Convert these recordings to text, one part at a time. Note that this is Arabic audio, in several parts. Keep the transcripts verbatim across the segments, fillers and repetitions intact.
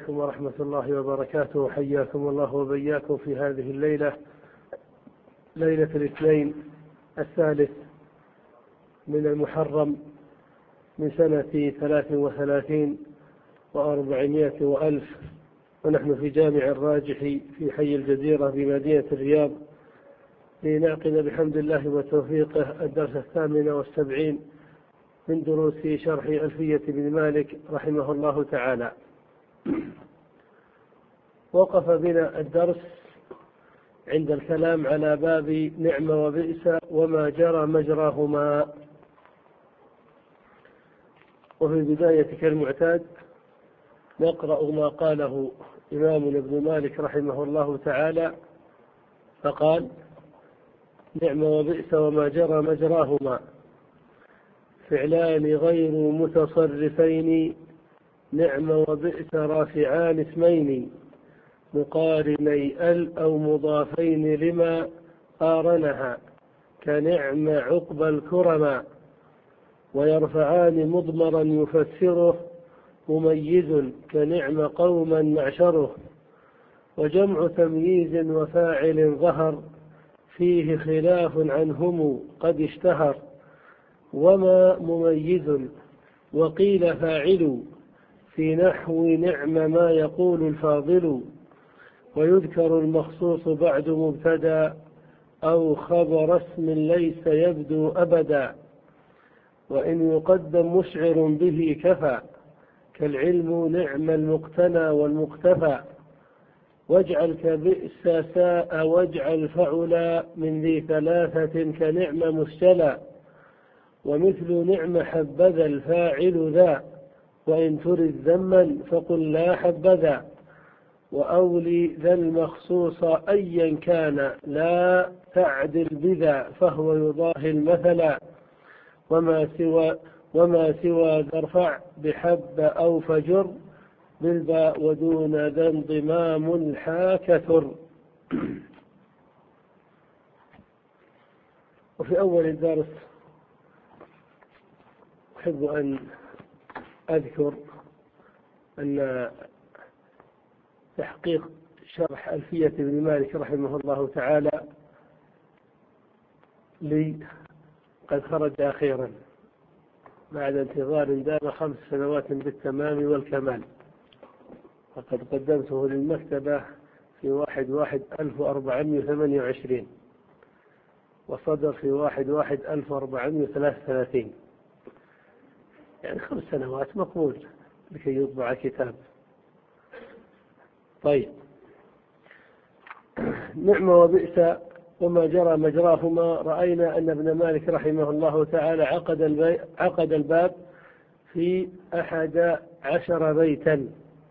عليكم ورحمة الله وبركاته. حياكم الله وبياكم في هذه الليلة، ليلة الاثنين الثالث من المحرم من سنة ثلاث وثلاثين وأربعمائة وألف، ونحن في جامع الراجح في حي الجزيرة بمدينة الرياض لنعقد بحمد الله وتوفيقه الدرس الثامن والسبعين من دروس شرح ألفية بن مالك رحمه الله تعالى. وقف بنا الدرس عند الكلام على باب نعم وبئس وما جرى مجراهما. وفي البداية كالمعتاد نقرأ ما قاله إمامنا ابن مالك رحمه الله تعالى، فقال: نعم وبئس وما جرى مجراهما، فعلان غير متصرفين، نعم وبئس رافعان اسمين، مقارني ال أو مضافين لما قارنها، كنعم عقب الكرما، ويرفعان مضمرا يفسره، مميز كنعم قوما معشره، وجمع تمييز وفاعل ظهر، فيه خلاف عنهم قد اشتهر، وما مميز وقيل فاعل، في نحو نعم ما يقول الفاضل، ويذكر المخصوص بعد مبتدا، أو خبر اسم ليس يبدو أبدا، وإن يقدم مشعر به كفى، كالعلم نعم المقتنى والمقتفى، واجعل كبئس ساء واجعل فعلا، من ذي ثلاثة كنعم مستلى، ومثل نعم حبذا الفاعل ذا، وإن ترد ذما فقل لا حبذا، وأولي ذا المخصوص أيا كان، لا تعدل بذا فهو يضاهي المثلا، وما سوى وما سوى ذا ارفع بحب أو فجر بالباء، ودون ذا انضمام الحا كثر. وفي أول الدرس أحب أن أذكر أن تحقيق شرح ألفية بن مالك رحمه الله تعالى لي قد خرج أخيرا بعد انتظار دام خمس سنوات بالتمام والكمال، وقد قدمته للمكتبة في واحد واحد ألف وأربعمائة وثمانية وعشرين، وصدر في واحد واحد ألف وأربعمائة وثلاثة وثلاثين، يعني خمس سنوات مقبول لكي يطبع كتاب. طيب، نعم وبئس وما جرى مجراهما، رأينا أن ابن مالك رحمه الله تعالى عقد, عقد الباب في أحد عشر بيتا.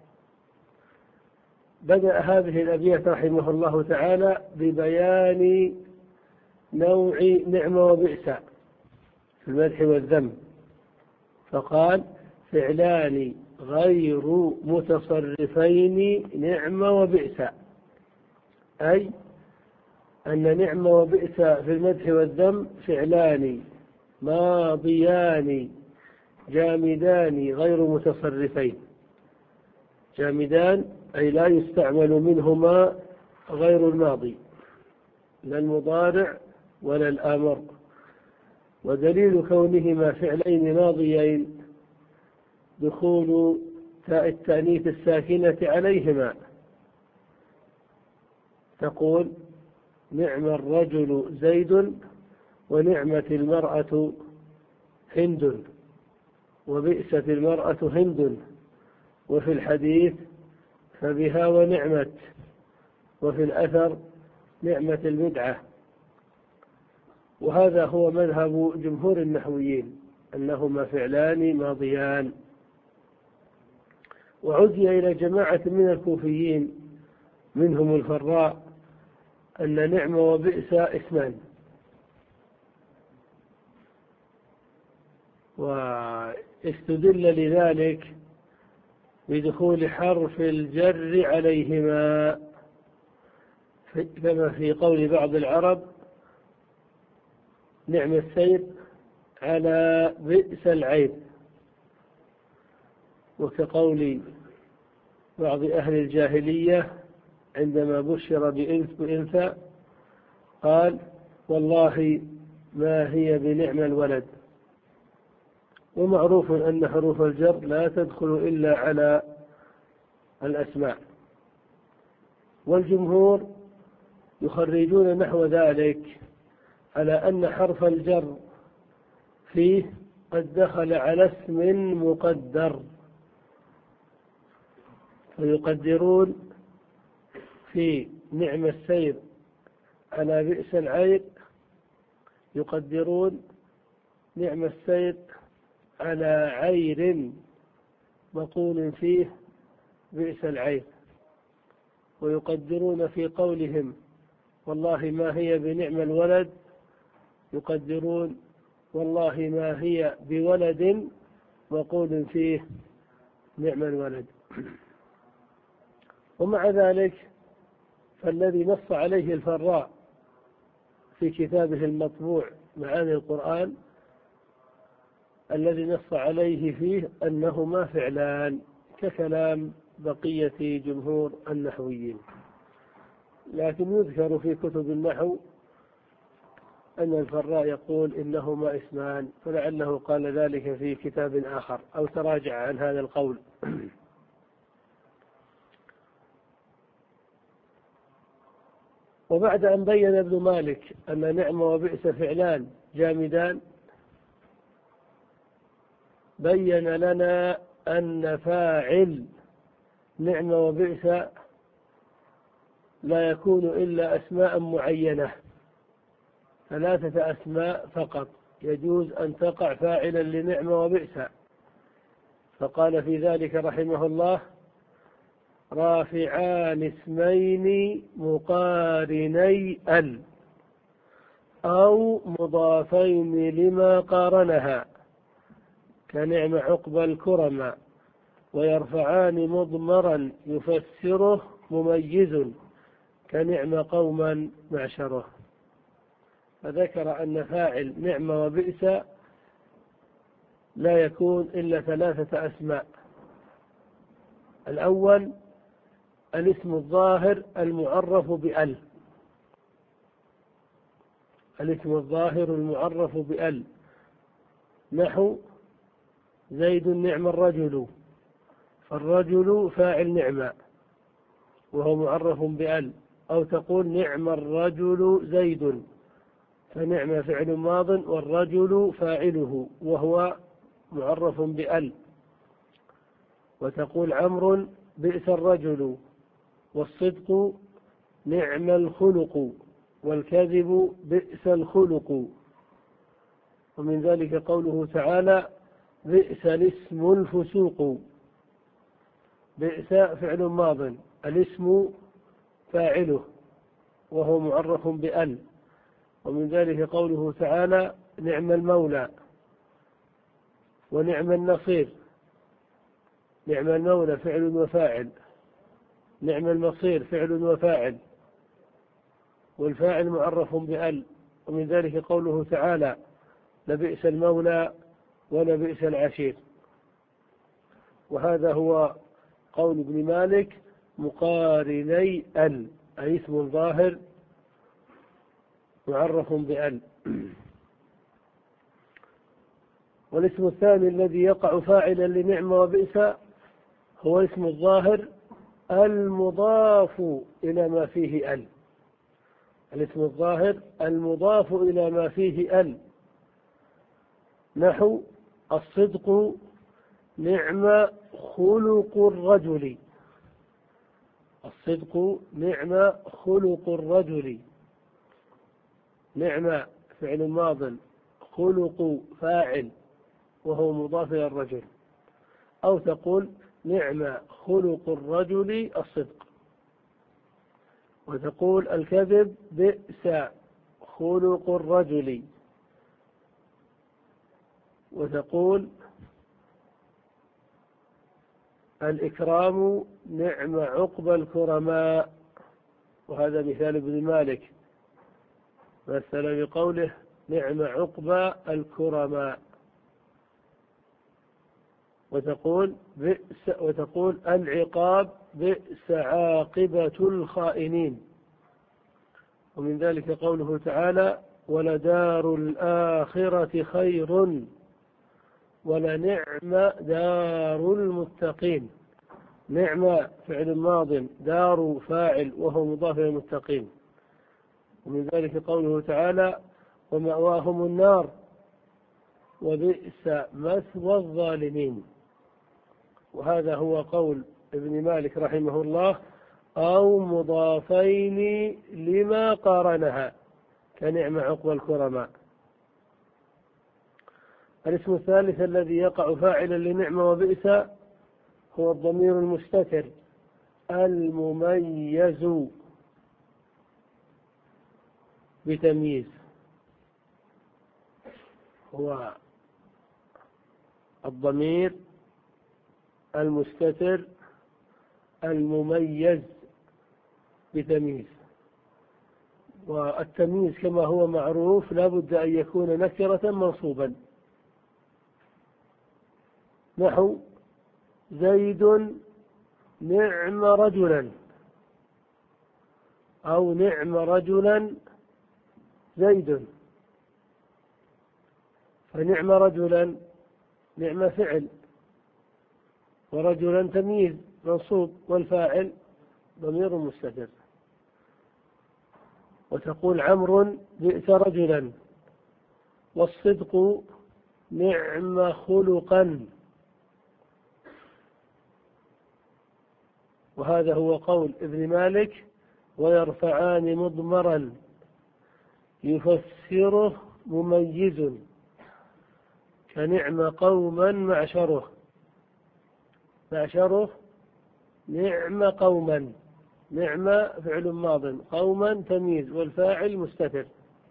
بدأ هذه الأبيات رحمه الله تعالى ببيان نوع نعم وبئس في المدح والذم، فقال: فعلان غير متصرفين نعم وبئس، أي أن نعم وبئس في المدح والذم فعلان ماضيان جامدان غير متصرفين. جامدان أي لا يستعمل منهما غير الماضي، لا المضارع ولا الآمر، ودليل كونهما فعلين ماضيين دخول تاء التأنيث الساكنة عليهما، تقول: نعم الرجل زيد، ونعمة المرأة هند، وبئست المرأة هند، وفي الحديث فبها ونعمت، وفي الأثر نعمة البدعة. وهذا هو مذهب جمهور النحويين، أنهما فعلان ماضيان. وعزي إلى جماعة من الكوفيين منهم الفراء أن نعم وبئس اسمان، واستدل لذلك بدخول حرف الجر عليهما، كما في قول بعض العرب: نعم السير على بئس العيب، وكقول بعض أهل الجاهلية عندما بشر بأنثى قال والله ما هي بنعم الولد. ومعروف أن حروف الجر لا تدخل إلا على الأسماء، والجمهور يخرجون نحو ذلك على أن حرف الجر فيه قد دخل على اسم مقدر، فيقدرون في نعم السير على بئس العير، يقدرون نعم السير على عير مقول فيه بئس العير، ويقدرون في قولهم والله ما هي بنعم الولد يقدرون والله ما هي بولد مقول فيه نعم الولد. ومع ذلك فالذي نص عليه الفراء في كتابه المطبوع معاني القرآن الذي نص عليه فيه أنهما فعلان ككلام بقية جمهور النحويين، لكن يذكر في كتب النحو أن الفراء يقول إنهما اسمان، فلعله قال ذلك في كتاب آخر أو تراجع عن هذا القول. وبعد أن بين ابن مالك أن نعم وبئس فعلان جامدان، بين لنا أن فاعل نعم وبئس لا يكون إلا أسماء معينة، ثلاثة أسماء فقط يجوز أن تقع فاعلا لنعم وبئس. فقال في ذلك رحمه الله رافعان اسمين مقارني ال أو مضافين لما قارنها كنعم عقبى الكرم، ويرفعان مضمرا يفسره مميز كنعم قوما معشره. فذكر أن فاعل نعم وبئس لا يكون إلا ثلاثة أسماء. الأول الاسم الظاهر المعرف بأل، الاسم الظاهر المعرف بأل نحو زيد نعم الرجل، فالرجل فاعل نعمة وهو معرف بأل، أو تقول نعم الرجل زيد فنعم فعل ماض والرجل فاعله وهو معرف بأل، وتقول عمرو بئس الرجل، والصدق نعم الخلق، والكذب بئس الخلق. ومن ذلك قوله تعالى بئس الاسم الفسوق، بئس فعل ماض الاسم فاعله وهو معرف بأل. ومن ذلك قوله تعالى نعم المولى ونعم النصير، نعم المولى فعل وفاعل، نعم المصير فعل وفاعل، والفاعل معرف بأل. ومن ذلك قوله تعالى لبئس المولى ولبئس العشير. وهذا هو قول ابن مالك مقارني ال، أي اسم ظاهر معرف بأل. والاسم الثاني الذي يقع فاعلا لنعم وبئس هو اسم الظاهر المضاف إلى ما فيه ال، الاسم الظاهر المضاف إلى ما فيه ال نحو الصدق نعم خلق الرجل، الصدق نعم خلق الرجل، نعم فعل ماض خلق فاعل وهو مضاف إلى الرجل، أو تقول نعم خلق الرجل الصدق، وتقول الكذب بئس خلق الرجل، وتقول الإكرام نعم عقبى الكرماء. وهذا مثال ابن مالك مثل بقوله نعم عقبى الكرماء. وتقول بئس وتقول العقاب بئس عاقبة الخائنين. ومن ذلك قوله تعالى ولدار الآخرة خير ولنعم دار المتقين. نعم فعل ماض، دار فاعل وهو مضاف إلى المتقين. ومن ذلك قوله تعالى ومأواهم النار وبئس مثوى الظالمين. وهذا هو قول ابن مالك رحمه الله أو مضافين لما قارنها كنعم عقبى الكرماء. الاسم الثالث الذي يقع فاعلا لنعمة وبئس هو الضمير المستتر المميز بتمييز. هو الضمير المستتر المميز بتمييز. والتمييز كما هو معروف لا بد أن يكون نكرة منصوبا، نحو زيد نعم رجلا أو نعم رجلا زيد. فنعم رجلا نعم فعل ورجلا تمييز منصوب والفاعل ضمير مستتر. وتقول عمرو بئس رجلا والصدق نعم خلقا. وهذا هو قول ابن مالك ويرفعان مضمرا يفسره مميز كنعم قوما معشره. معشره نعم قوما، نعم فعل ماض، قوما تمييز والفاعل مستتر،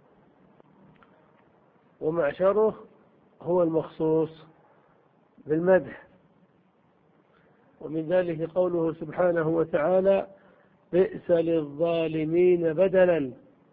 ومعشره هو المخصوص بالمدح. ومن ذلك قوله سبحانه وتعالى بئس للظالمين بدلا،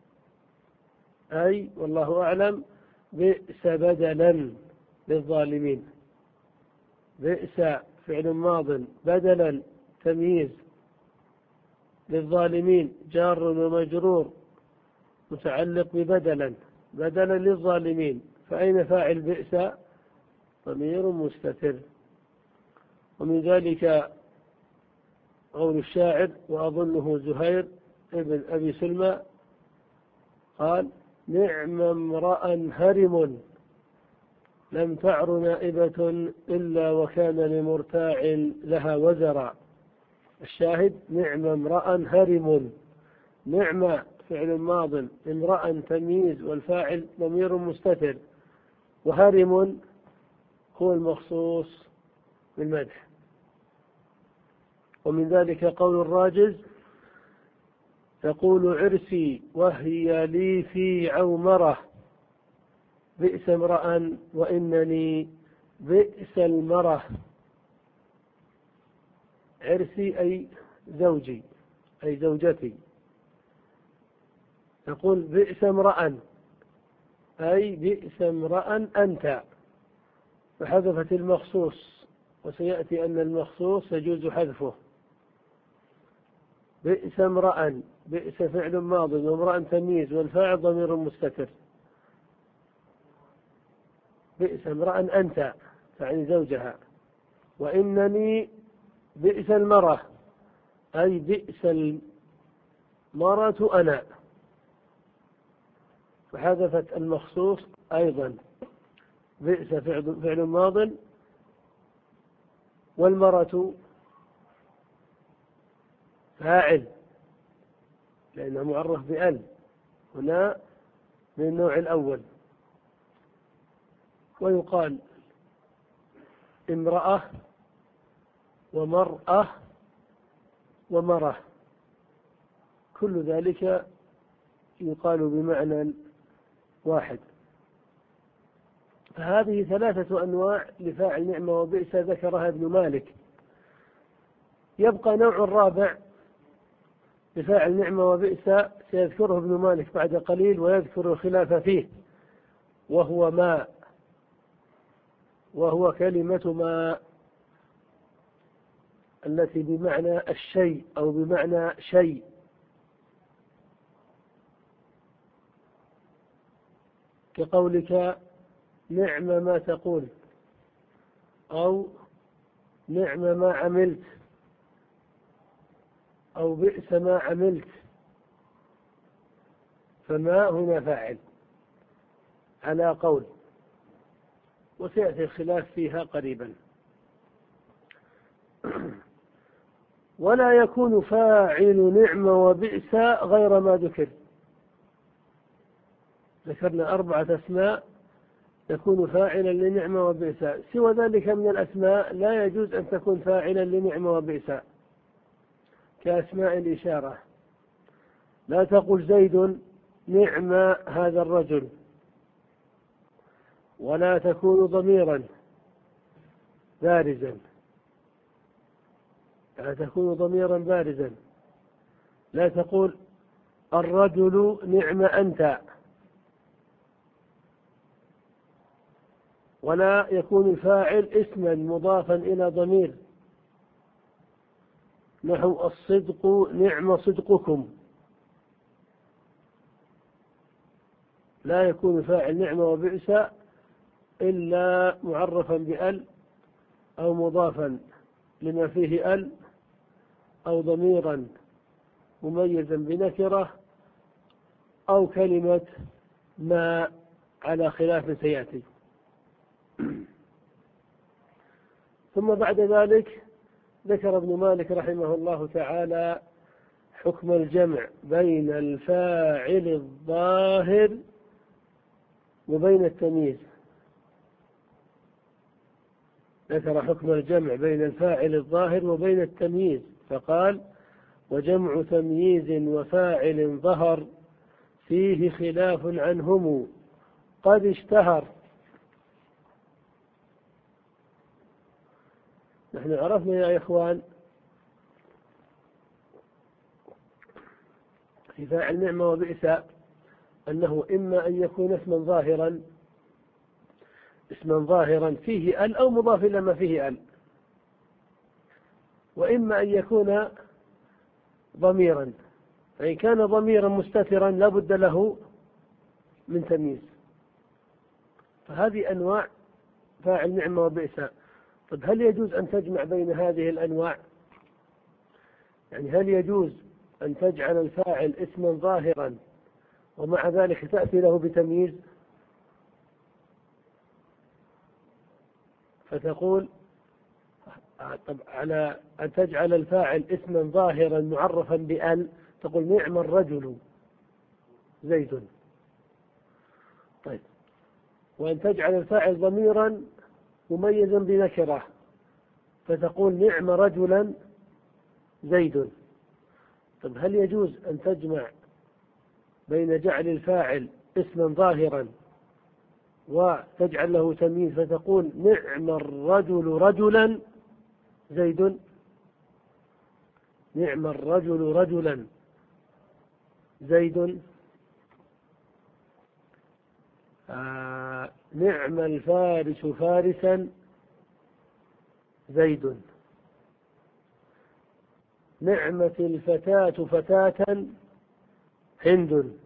أي والله أعلم بئس بدلا للظالمين. بئس فعل ماض بدلا تمييز للظالمين جار ومجرور متعلق ببدلا، بدلا للظالمين. فأين فاعل بئس؟ ضمير مستتر. ومن ذلك قول الشاعر وأظنه زهير ابن أبي سلمى قال نعم امرأ هرم لم تعر نائبة إلا وكان لمرتاع لها وزرا. الشاهد نعم امرأ هرم، نعم فعل ماض، امرأ تمييز والفاعل ضمير مستتر، وهرم هو المخصوص بالمدح. ومن ذلك قول الراجز تقول عرسي وهي لي في عومرة بئس امرأ وإنني بئس المرة. عرسي أي زوجي أي زوجتي. تقول بئس امرأ أي بئس امرأ أنت، فحذفت المخصوص، وسيأتي أن المخصوص يجوز حذفه. بئس امرأ، بئس فعل ماض وامرأ تمييز والفاعل ضمير مستتر. بئس امرأ أنت تعني زوجها. وإنني بئس المرأة أي بئس المرأة أنا، فحذفت المخصوص أيضا. بئس فعل, فعل ماض والمرأة فاعل لأنه معرف بأل هنا من النوع الأول. ويقال امرأة ومرأة ومرأة، كل ذلك يقال بمعنى واحد. فهذه ثلاثة أنواع لفاعل نعمة وبئس ذكرها ابن مالك. يبقى نوع رابع لفاعل نعمة وبئس سيذكره ابن مالك بعد قليل ويذكر الخلاف فيه، وهو ما، وهو كلمة ما. التي بمعنى الشيء أو بمعنى شيء، كقولك نعم ما تقول، أو نعم ما عملت، أو بئس ما عملت، فما هنا فاعل على قول، وسيأتي الخلاف فيها قريبا. ولا يكون فاعل نعم وبئس غير ما ذكر. ذكرنا أربعة أسماء تكون فاعلا لنعم وبئس، سوى ذلك من الأسماء لا يجوز أن تكون فاعلا لنعم وبئس، كأسماء الإشارة. لا تقل زيد نعم هذا الرجل، ولا تكون ضميرا بارزا، لا تكون ضميرا بارزا. لا تقول الرجل نعم أنت، ولا يكون الفاعل اسما مضافا إلى ضمير، نحو الصدق نعم صدقكم. لا يكون فاعل نعم وبئس إلا معرفا بأل، أو مضافا لما فيه أل، أو ضميرا مميزا بنكرة، أو كلمة ما على خلاف سيأتي. ثم بعد ذلك ذكر ابن مالك رحمه الله تعالى حكم الجمع بين الفاعل الظاهر وبين التمييز. ذكر حكم الجمع بين الفاعل الظاهر وبين التمييز، فقال: وجمع تمييز وفاعل ظهر فيه خلاف عنهم قد اشتهر. نحن عرفنا يا إخوان في فاعل نعم وبئس أنه إما أن يكون اسما ظاهرا اسما ظاهرا فيه ال أو مضاف إلى ما فيه ال، وإما أن يكون ضميرا، فإن كان ضميرا مستترا لا بد له من تمييز. فهذه أنواع فاعل نعم وبئس. طب هل يجوز أن تجمع بين هذه الأنواع؟ يعني هل يجوز أن تجعل الفاعل اسما ظاهرا ومع ذلك تأتي له بتمييز؟ فتقول طب على أن تجعل الفاعل اسما ظاهرا معرفا بأل، تقول نعم الرجل زيد. طيب، وأن تجعل الفاعل ضميرا مميزا بنكرة، فتقول نعم رجلا زيد. طب هل يجوز أن تجمع بين جعل الفاعل اسما ظاهرا وتجعل له تمييز فتقول نعم الرجل رجلا زيد؟ نعم الرجل رجلا زيد. آه نعم الفارس فارسا زيد. نعمة الفتاة فتاة هند.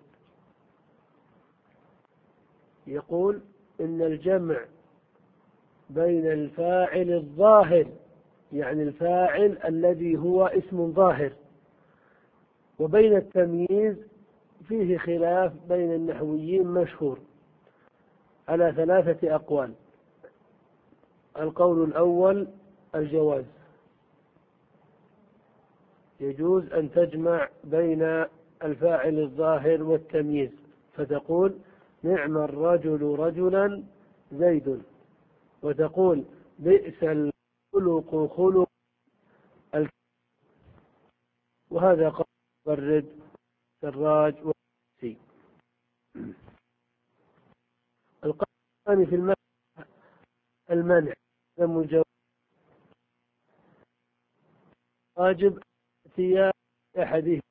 يقول إن الجمع بين الفاعل الظاهر، يعني الفاعل الذي هو اسم ظاهر، وبين التمييز فيه خلاف بين النحويين مشهور على ثلاثة أقوال. القول الأول الجواز، يجوز أن تجمع بين الفاعل الظاهر والتمييز، فتقول نعم الرجل رجلا زيد، وتقول بئس الخلق خلق الكريم. وهذا قول المبرد السراج والسي. القول الثاني في المنع المنع المجوز، واجب اتيان أحدهما،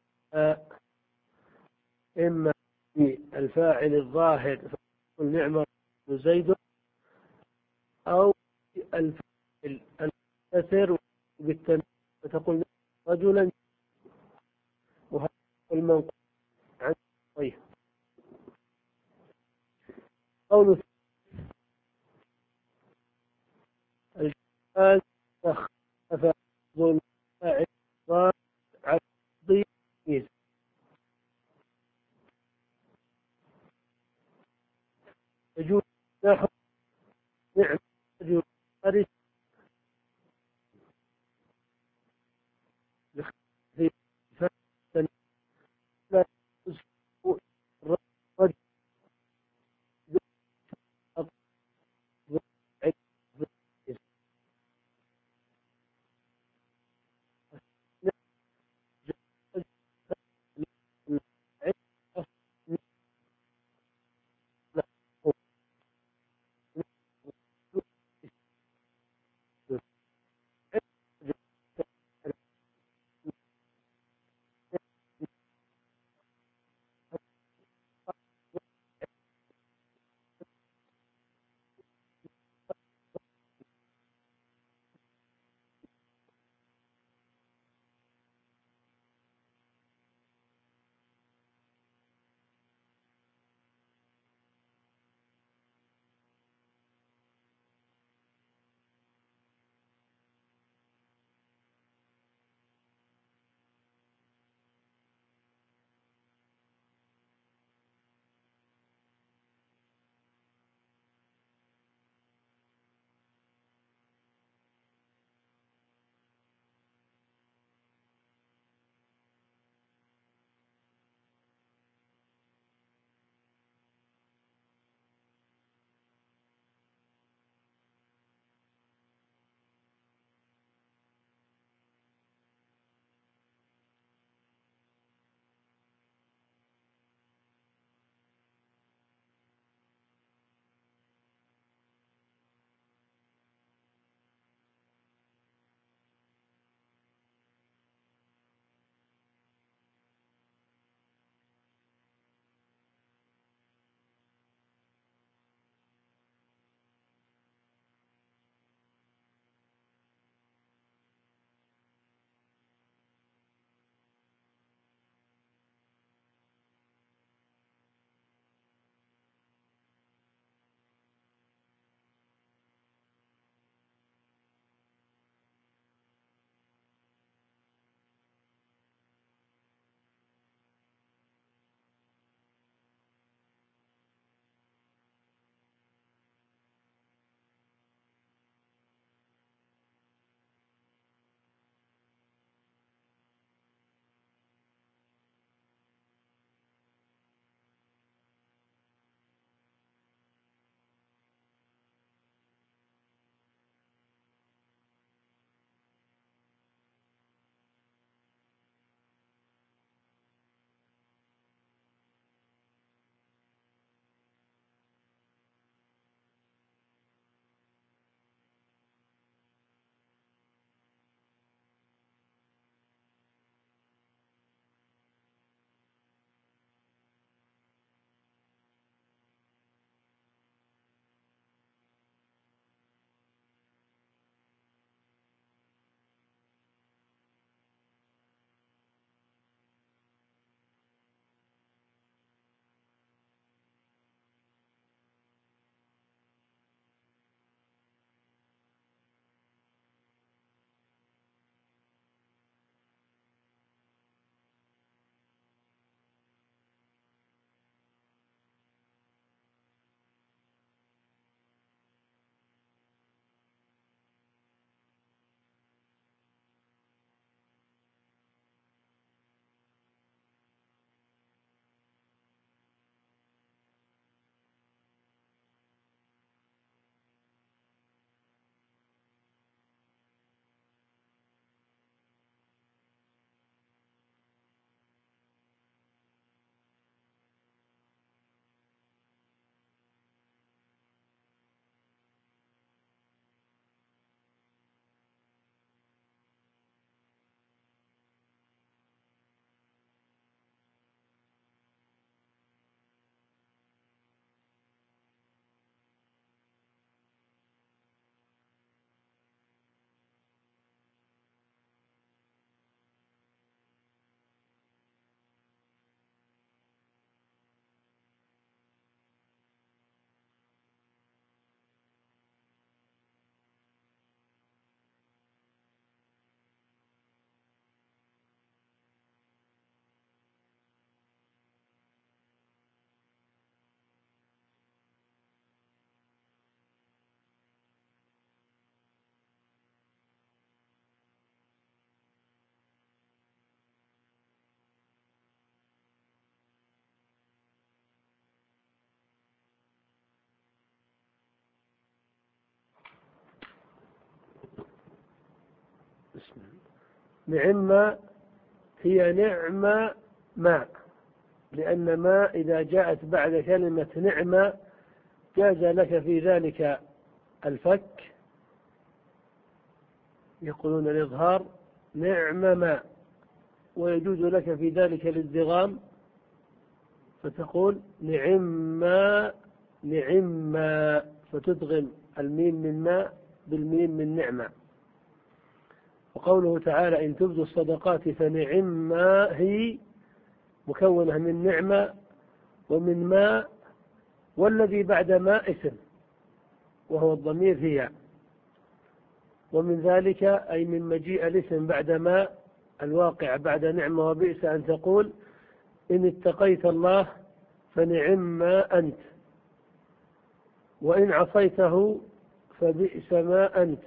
إما الفاعل الظاهر فقل نعم زيد، أو الفاعل المستتر بالتمييز فتقول رجلا، وهذا المنقول عن غيره. قول الجواز تخفف ظلم عبارة عن ضيق يجوز نحو نعم رجل خارج في فتن لا يسوء الرجل نعم هي نعم ما، لأن ما إذا جاءت بعد كلمة نعم جاز لك في ذلك الفك، يقولون الإظهار نعم ما، ويجوز لك في ذلك الادغام فتقول نعم ما نعم ما، فتدغم الميم من ما بالميم من نعمة. وقوله تعالى إن تبدوا الصدقات فنعم ما هي مكونة من نعمة ومن ما، والذي بعد ما اسم وهو الضمير هي، ومن ذلك أي من مجيء الاسم بعد ما الواقع بعد نعمة وبئس أن تقول إن اتقيت الله فنعم ما أنت، وإن عصيته فبئس ما أنت.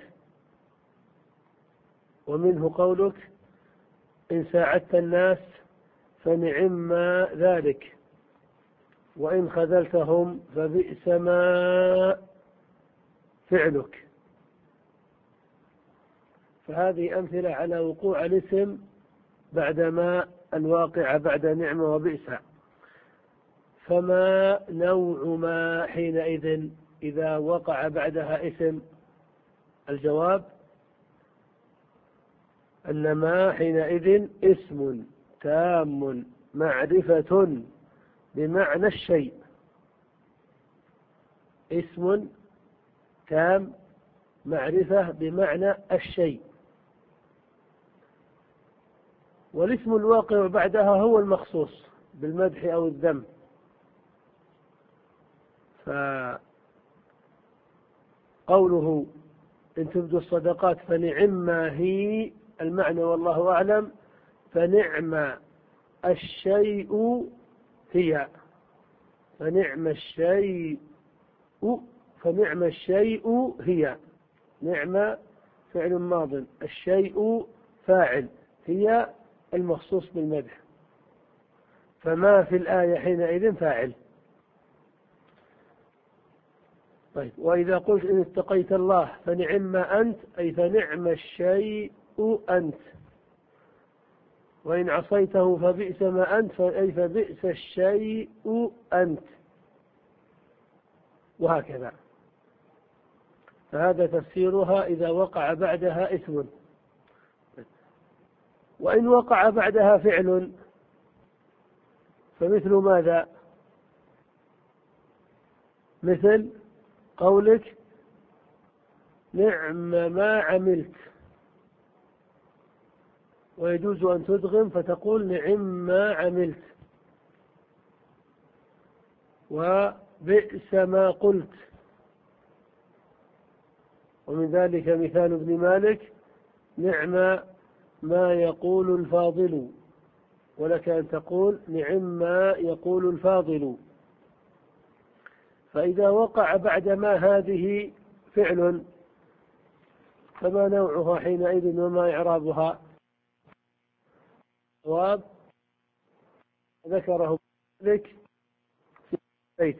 ومنه قولك إن ساعدت الناس فنعم ما ذلك، وإن خذلتهم فبئس ما فعلك. فهذه أمثلة على وقوع الاسم بعدما الواقع بعد نعمة وبئس. فما نوع ما حينئذ إذا وقع بعدها اسم؟ الجواب أن ما حينئذ اسم تام معرفة بمعنى الشيء، اسم تام معرفة بمعنى الشيء، والاسم الواقع بعدها هو المخصوص بالمدح أو الذم. فقوله إن تبدوا الصدقات فنعم ما هي المعنى والله أعلم، فنعم الشيء هي، فنعم الشيء فنعم الشيء هي، نعم فعل ماض، الشيء فاعل، هي المخصوص بالمدح، فما في الآية حينئذ فاعل. طيب وإذا قلت إن اتقيت الله فنعم ما أنت أي فنعم الشيء أنت، وإن عصيته فبئس ما أنت أي فبئس الشيء أنت، وهكذا. فهذا تفسيرها إذا وقع بعدها اسم. وإن وقع بعدها فعل فمثل ماذا؟ مثل قولك نعم ما عملت، ويجوز أن تدغم فتقول نعم ما عملت، وبئس ما قلت. ومن ذلك مثال ابن مالك نعم ما يقول الفاضل، ولك أن تقول نعم ما يقول الفاضل. فإذا وقع بعد ما هذه فعل فما نوعها حينئذ وما إعرابها؟ جواب ذكره لك في البيت.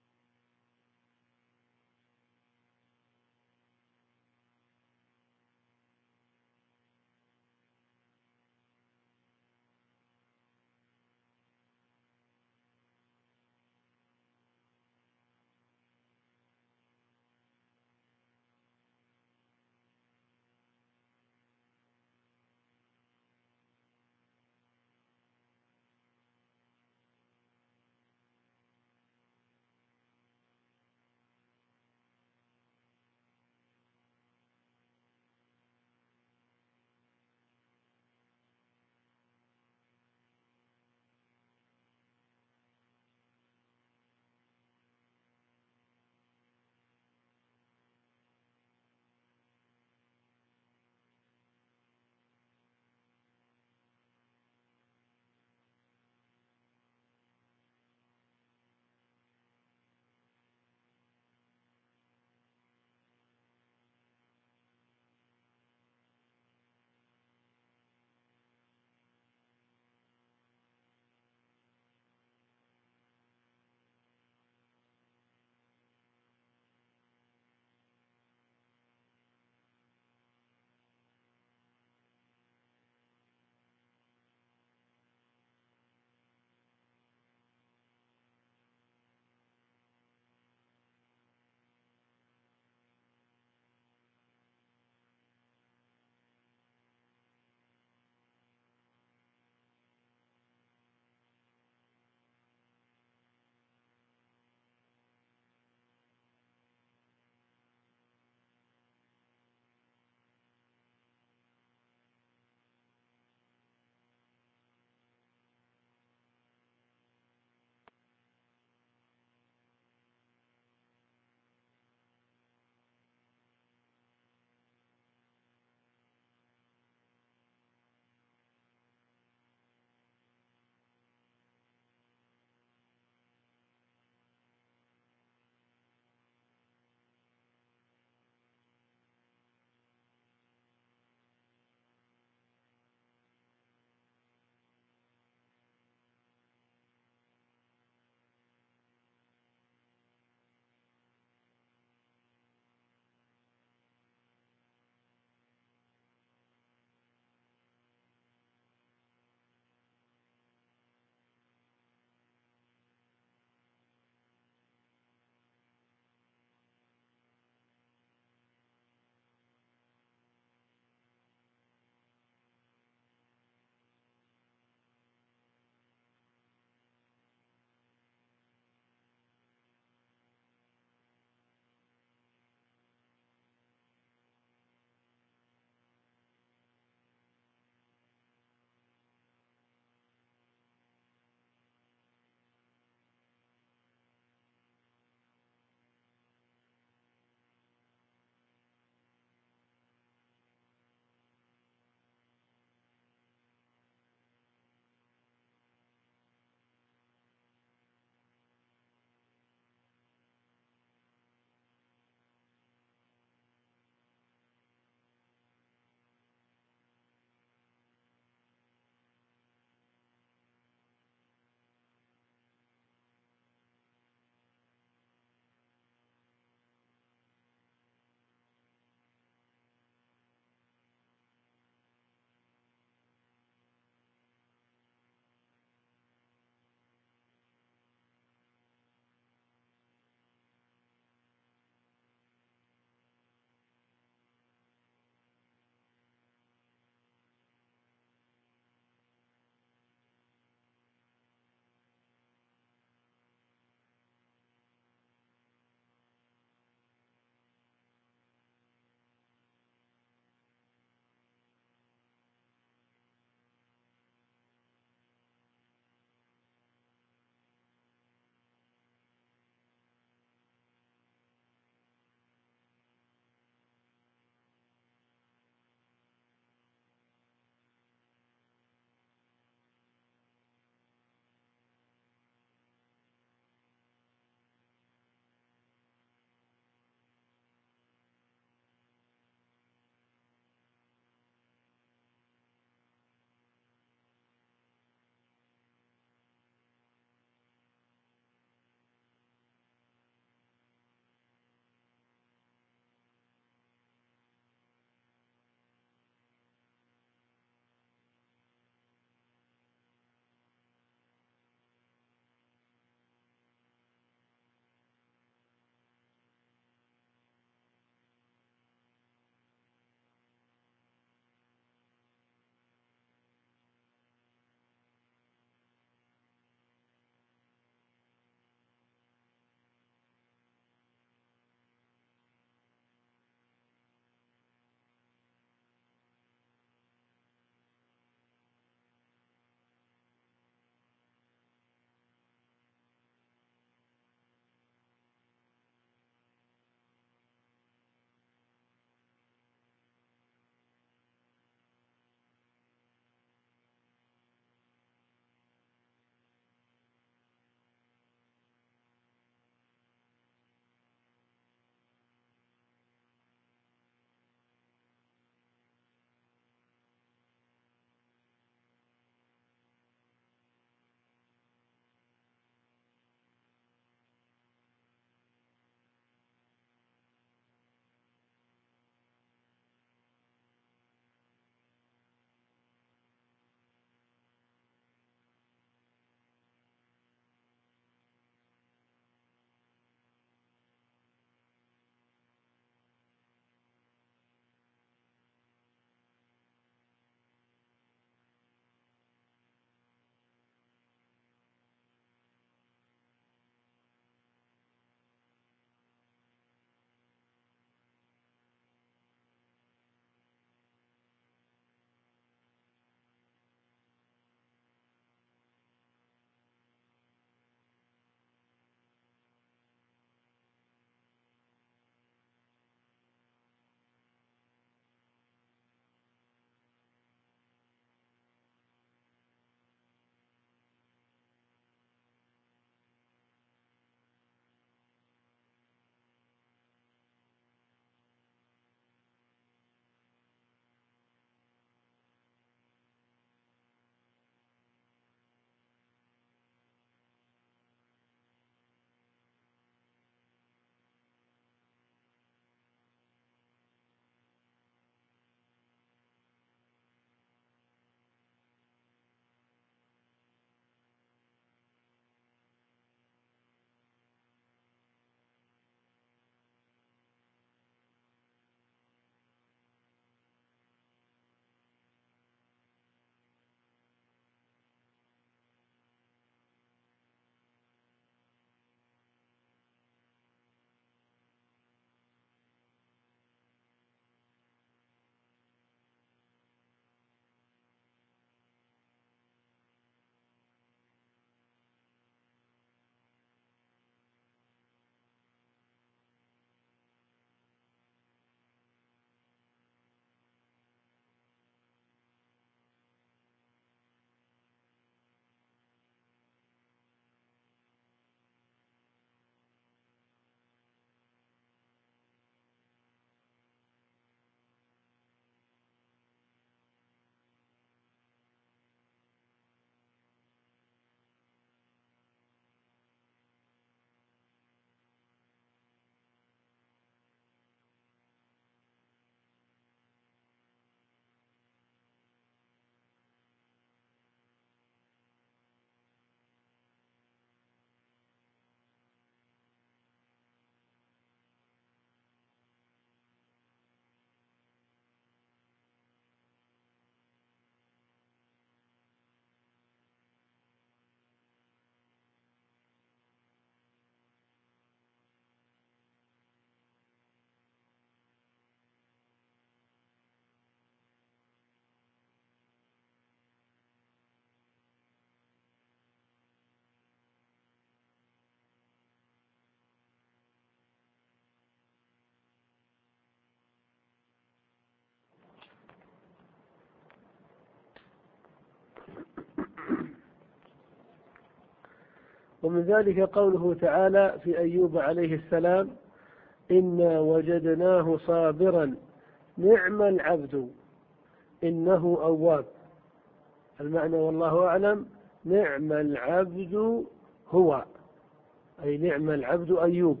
ومن ذلك قوله تعالى في أيوب عليه السلام: إنا وجدناه صابرا نعم العبد إنه أواب. المعنى والله أعلم: نعم العبد هو، أي نعم العبد أيوب.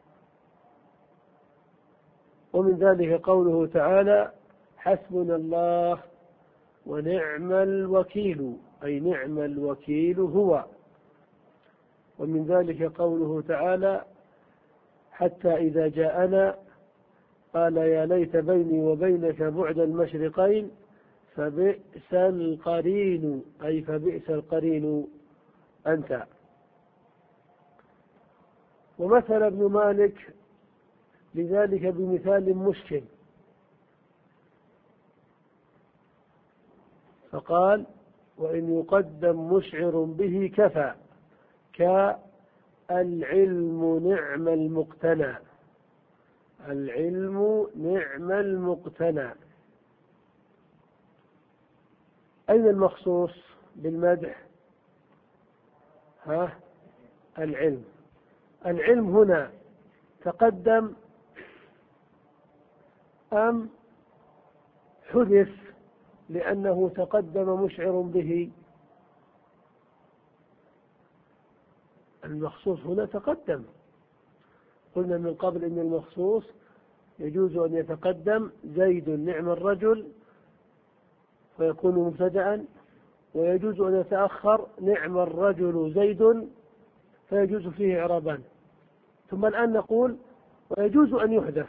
ومن ذلك قوله تعالى: حسبنا الله ونعم الوكيل، أي نعم الوكيل هو. ومن ذلك قوله تعالى: حتى إذا جاءنا قال يا ليت بيني وبينك بعد المشرقين فبئس القرين، أي فبئس القرين أنت. ومثل ابن مالك لذلك بمثال مشكل، فقال: وإن يقدم مشعر به كفى كالعلم نعم المقتنى. العلم نعم المقتنى. أين المخصوص بالمدح؟ ها العلم. العلم هنا تقدم أم حدث لأنه تقدم مشعر به؟ المخصوص هنا تقدم. قلنا من قبل إن المخصوص يجوز أن يتقدم زيد نعم الرجل فيكون مبتدأ، ويجوز أن يتأخر نعم الرجل زيد فيجوز فيه إعرابان. ثم الآن نقول ويجوز أن يحذف،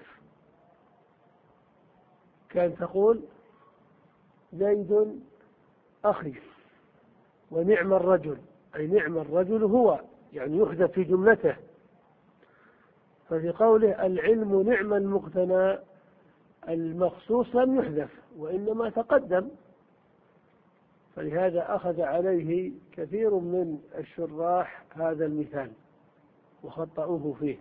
كان تقول زيد أخي ونعم الرجل، أي نعم الرجل هو، يعني يحذف في جملته. ففي قوله العلم نعم المقتنى المخصوص لم يحذف وإنما تقدم، فلهذا أخذ عليه كثير من الشراح هذا المثال وخطأوه فيه.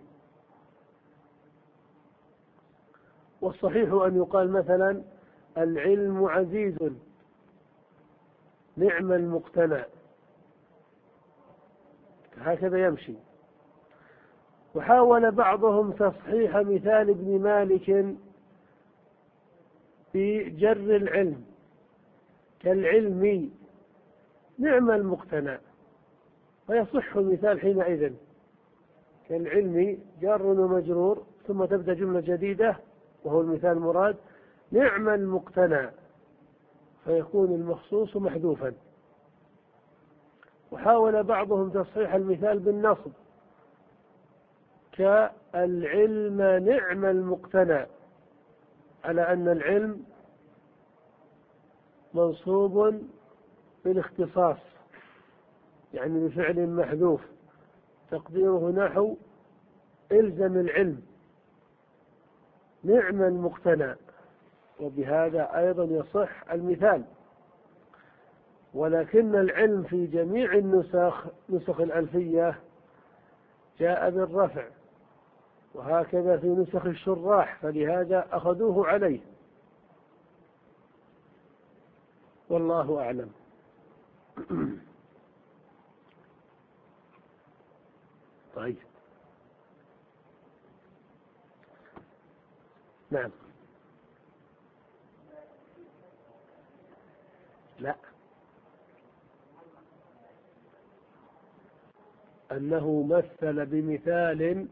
والصحيح أن يقال مثلا العلم عزيز نعم المقتنى، هكذا يمشي. وحاول بعضهم تصحيح مثال ابن مالك في جر العلم كالعلم نعم المقتنى، فيصح المثال حينئذ كالعلم جار ومجرور ثم تبدأ جملة جديدة وهو المثال المراد نعم المقتنى، فيكون المخصوص محذوفا. وحاول بعضهم تصحيح المثال بالنصب كالعلم نعم المقتنى، على أن العلم منصوب بالاختصاص يعني بفعل محذوف تقديره نحو إلزم العلم نعم المقتنى، وبهذا أيضا يصح المثال. ولكن العلم في جميع النسخ نسخ الألفية جاء بالرفع، وهكذا في نسخ الشراح، فلهذا أخذوه عليه، والله أعلم. طيب، نعم. لا، أنه مثل بمثال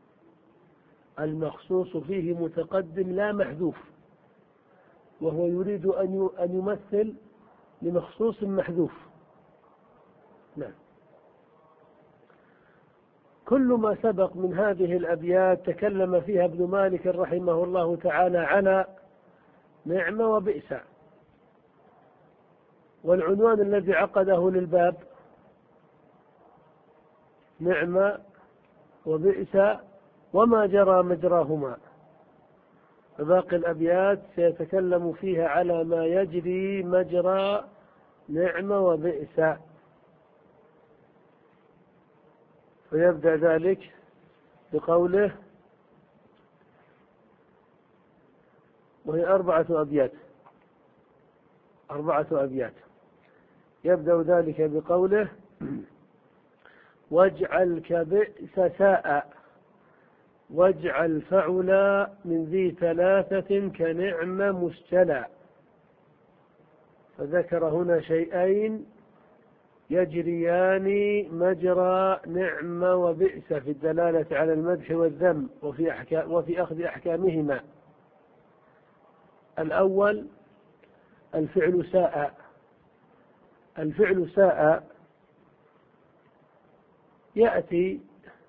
المخصوص فيه متقدم لا محذوف، وهو يريد أن يمثل لمخصوص محذوف. نعم. كل ما سبق من هذه الأبيات تكلم فيها ابن مالك رحمه الله تعالى على نعم وبئس، والعنوان الذي عقده للباب نعم وبئس وما جرى مجراهما، فباقي الأبيات سيتكلم فيها على ما يجري مجرى نعم وبئس. فيبدأ ذلك بقوله، وهي أربعة أبيات أربعة أبيات يبدأ ذلك بقوله واجعل كبئس ساء، واجعل فعلا من ذي ثلاثة كنعم مستلى. فذكر هنا شيئين يجريان مجرى نعم وبئس في الدلالة على المدح والذم وفي, أحكام وفي أخذ أحكامهما. الأول الفعل ساء. الفعل ساء يأتي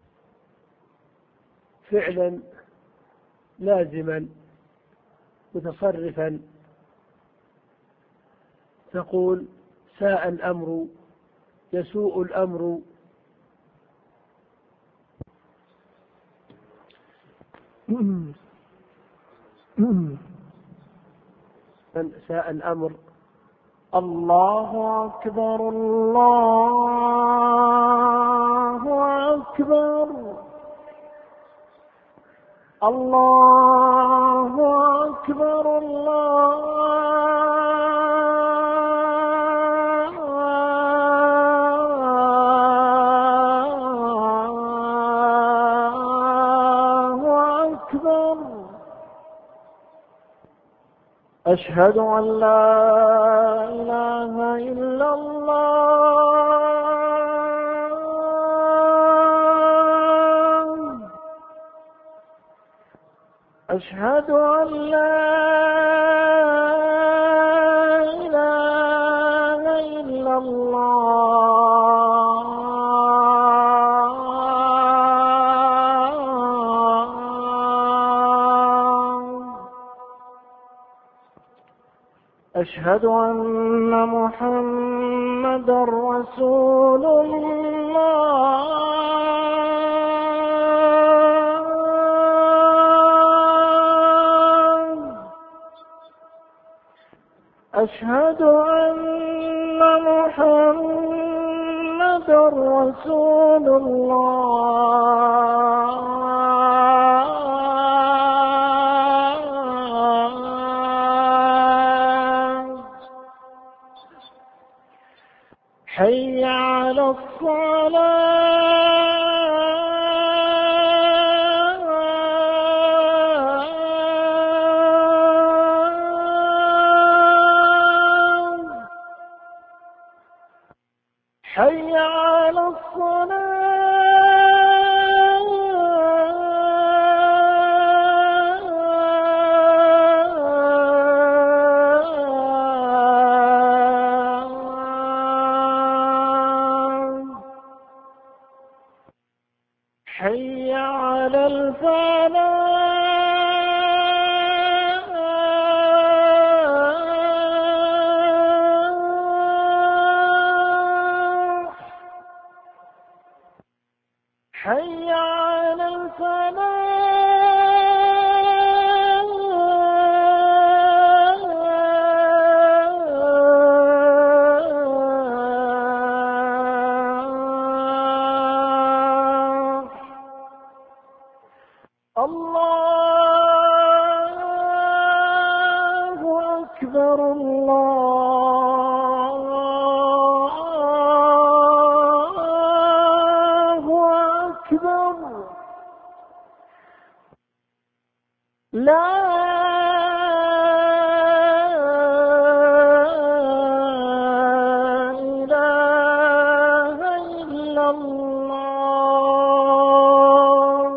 فعلا لازما متصرفا، تقول ساء الأمر، يسوء الأمر. ساء الأمر. الله أكبر الله أكبر الله أكبر الله أكبر. أشهد أن لا إله إلا الله أشهد أن لا إله إلا الله أشهد أن محمدا رسول الله أشهد أن محمدا رسول الله. حي على الصلاة حي على الصلاة حي على الفلاح حي على الفلاح. الله أكبر الله أكبر. لا إله إلا الله.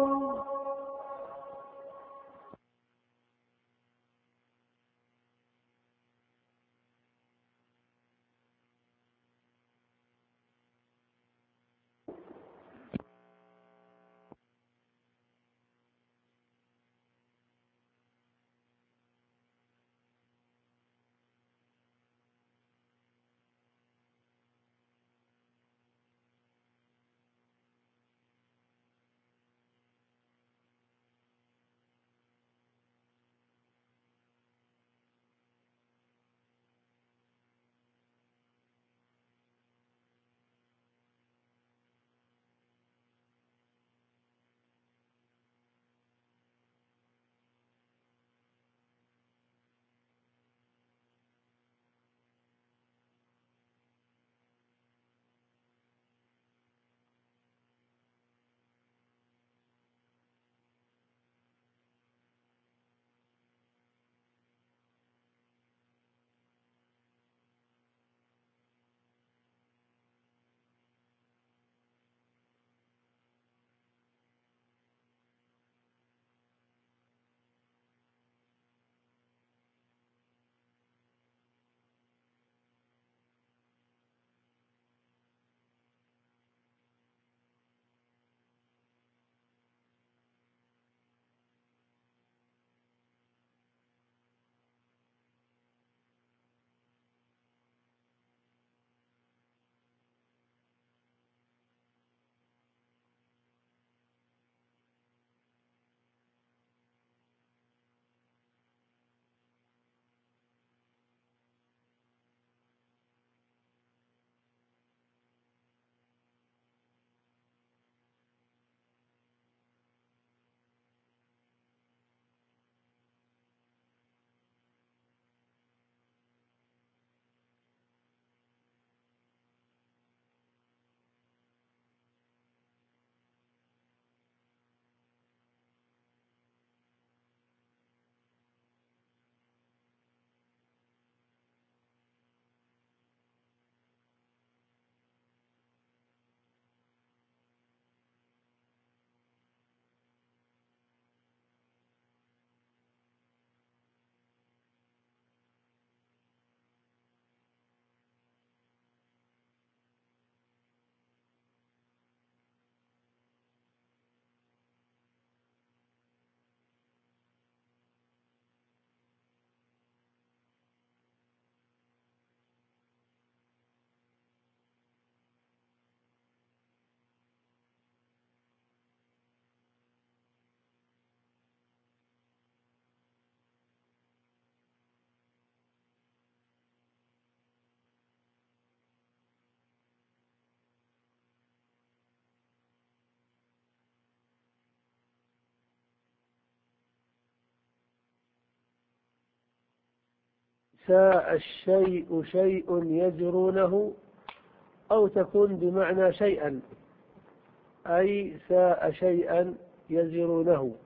ساء الشيء شيء يجرونه، أو تكون بمعنى شيئا، أي ساء شيئا يزرونه.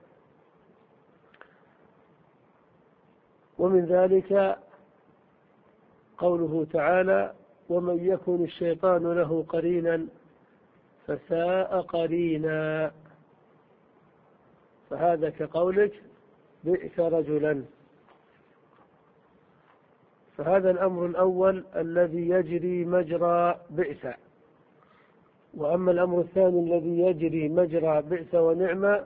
ومن ذلك قوله تعالى: ومن يكن الشيطان له قرينا فساء قرينا. فهذا كقولك بئس رجلا. فهذا الأمر الأول الذي يجري مجرى بئس. وأما الأمر الثاني الذي يجري مجرى بئس ونعمة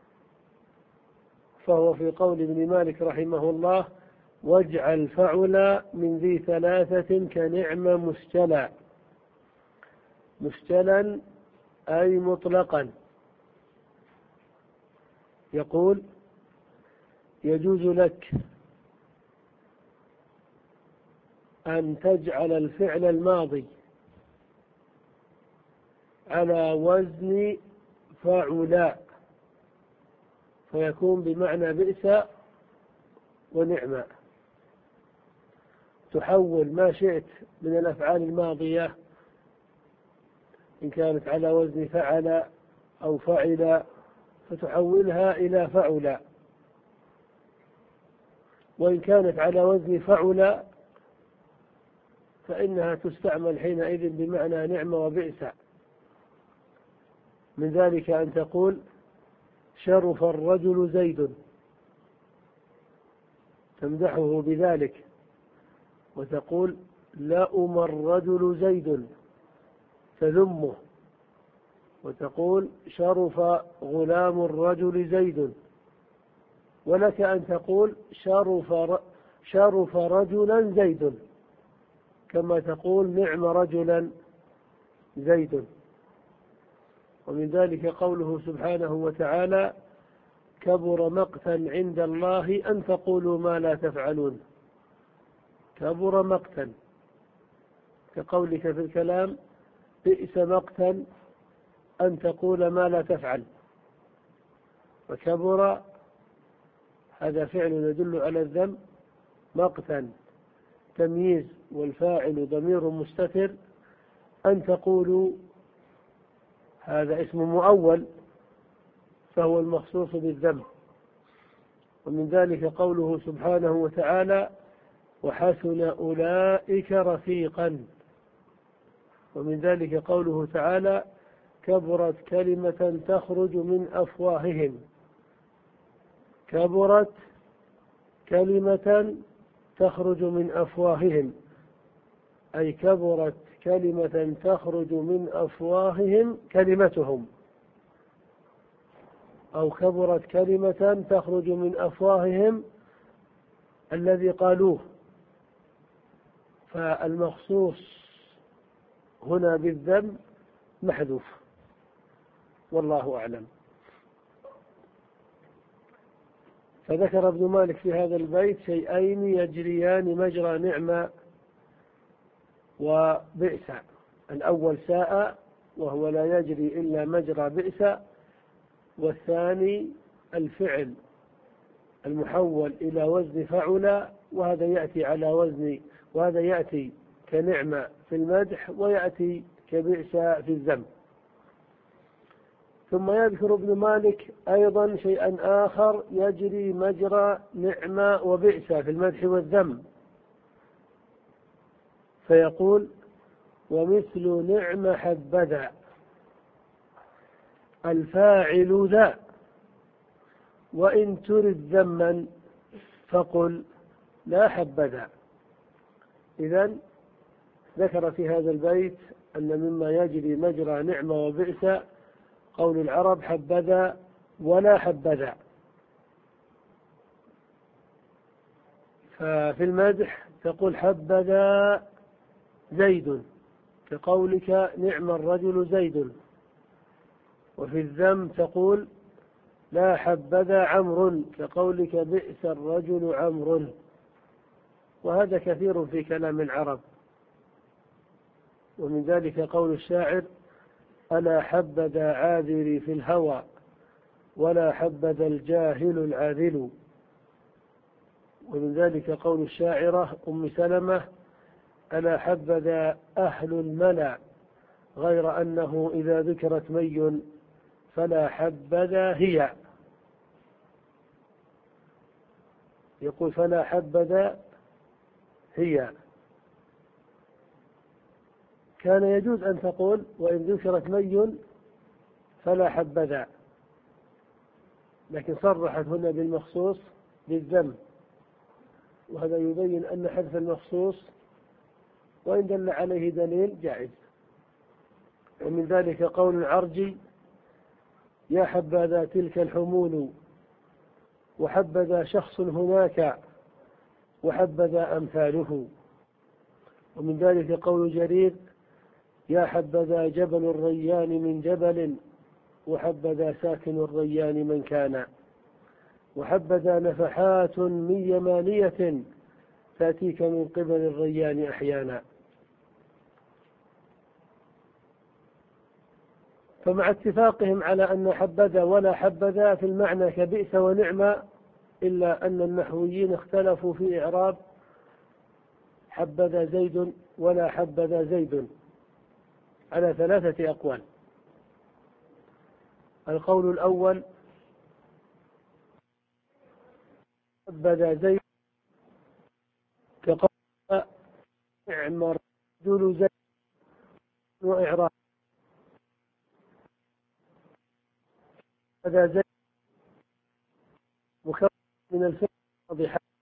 فهو في قول ابن مالك رحمه الله: واجعل فعل من ذي ثلاثة كنعمة مشتلا. مشتلا أي مطلقا. يقول: يجوز لك أن تجعل الفعل الماضي على وزن فعلا فيكون بمعنى بئس ونعمة. تحول ما شئت من الأفعال الماضية إن كانت على وزن فعل أو فعل فتحولها إلى فعل، وإن كانت على وزن فعل فإنها تستعمل حينئذ بمعنى نعمة وبئس. من ذلك أن تقول: شرف الرجل زيد، تمدحه بذلك. وتقول: لأم الرجل زيد، تذمه. وتقول: شرف غلام الرجل زيد. ولك أن تقول: شرف شرف رجلا زيد، كما تقول: نعم رجلا زيد. ومن ذلك قوله سبحانه وتعالى: كبر مقتا عند الله أن تقولوا ما لا تفعلون. كبر مقتا، كقولك في الكلام: بئس مقتا أن تقول ما لا تفعل. وكبر هذا فعل يدل على الذم. مقتا تمييز، والفاعل ضمير مستتر. أن تقولوا هذا اسم مؤول فهو المخصوص بالذم. ومن ذلك قوله سبحانه وتعالى: وحسن أولئك رفيقا. ومن ذلك قوله تعالى: كبرت كلمة تخرج من أفواههم. كبرت كلمة تخرج من أفواههم، أي كبرت كلمة تخرج من أفواههم كلمتهم، أو كبرت كلمة تخرج من أفواههم الذي قالوه. فالمخصوص هنا بالذم محذوف، والله أعلم. فذكر ابن مالك في هذا البيت شيئين يجريان مجرى نعمة وبئس. الأول ساء، وهو لا يجري إلا مجرى بئس. والثاني الفعل المحول إلى وزن فعل، وهذا يأتي على وزن، وهذا يأتي كنعمة في المدح ويأتي كبئس في الذم. ثم يذكر ابن مالك أيضا شيئا آخر يجري مجرى نعمة وبئس في المدح والذم، فيقول: ومثل نعمة حبذا الفاعل ذا، وإن ترد ذما فقل لا حبذا. إذن ذكر في هذا البيت أن مما يجري مجرى نعمة وبئس قول العرب: حبذا ولا حبذا. ففي المدح تقول: حبذا زيد، كقولك: نعم الرجل زيد. وفي الذم تقول: لا حبذا عمرو، كقولك: بئس الرجل عمرو. وهذا كثير في كلام العرب. ومن ذلك قول الشاعر: ألا حبذا عاذري في الهوى ولا حبذا الجاهل العاذل. ومن ذلك قول الشاعرة أم سلمة: ألا حبذا أهل الملا غير أنه إذا ذكرت مي فلا حبذا هي. يقول فلا حبذا هي. كان يجوز أن تقول وإن ذكرت مي فلا حبذا، لكن صرحت هنا بالمخصوص بالذم، وهذا يبين أن حذف المخصوص وإن دل عليه دليل جائز. ومن ذلك قول العرجي: يا حبذا تلك الحمول وحبذا شخص هناك وحبذا أمثاله. ومن ذلك قول جرير: يا حبذا جبل الريان من جبل وحبذا ساكن الريان من كان وحبذا نفحات من يمانية تأتيك من قبل الريان أحيانا. فمع اتفاقهم على أن حبذا ولا حبذا في المعنى كبئس ونعمة، إلا أن النحويين اختلفوا في إعراب حبذا زيد ولا حبذا زيد على ثلاثة أقوال. القول الأول: حبذا زيد كقول اعمر رجل زيد وإعراب هذا زيد مكون من الفعل الماضي